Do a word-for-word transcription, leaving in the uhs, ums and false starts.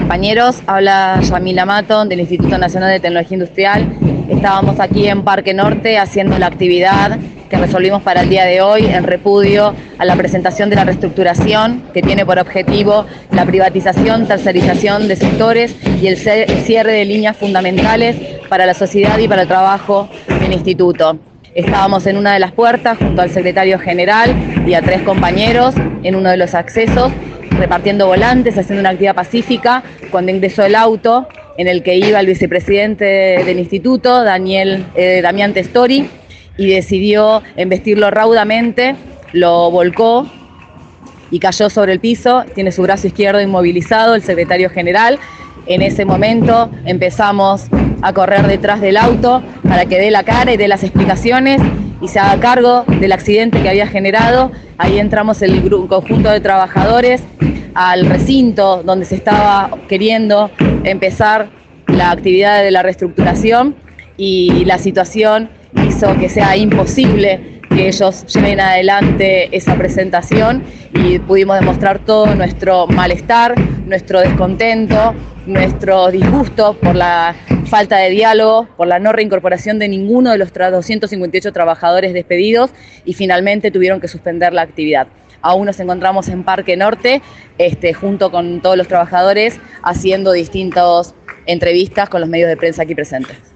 compañeros, habla Yamila Maton del Instituto Nacional de Tecnología Industrial. Estábamos aquí en Parque Norte haciendo la actividad que resolvimos para el día de hoy en repudio a la presentación de la reestructuración que tiene por objetivo la privatización, tercerización de sectores y el cierre de líneas fundamentales para la sociedad y para el trabajo del instituto. Estábamos en una de las puertas junto al secretario general y a tres compañeros en uno de los accesos, repartiendo volantes, haciendo una actividad pacífica, cuando ingresó el auto en el que iba el vicepresidente del instituto, Daniel, eh, Damián Testori, y decidió embestirlo raudamente, lo volcó y cayó sobre el piso. Tiene su brazo izquierdo inmovilizado el secretario general. En ese momento empezamos a correr detrás del auto para que dé la cara y dé las explicaciones y se haga cargo del accidente que había generado. Ahí entramos el grupo, conjunto de trabajadores al recinto donde se estaba queriendo empezar la actividad de la reestructuración, y la situación hizo que sea imposible que ellos lleven adelante esa presentación, y pudimos demostrar todo nuestro malestar, nuestro descontento, nuestro disgusto por la falta de diálogo, por la no reincorporación de ninguno de los doscientos cincuenta y ocho trabajadores despedidos, y finalmente tuvieron que suspender la actividad. Aún nos encontramos en Parque Norte, este, junto con todos los trabajadores, haciendo distintas entrevistas con los medios de prensa aquí presentes.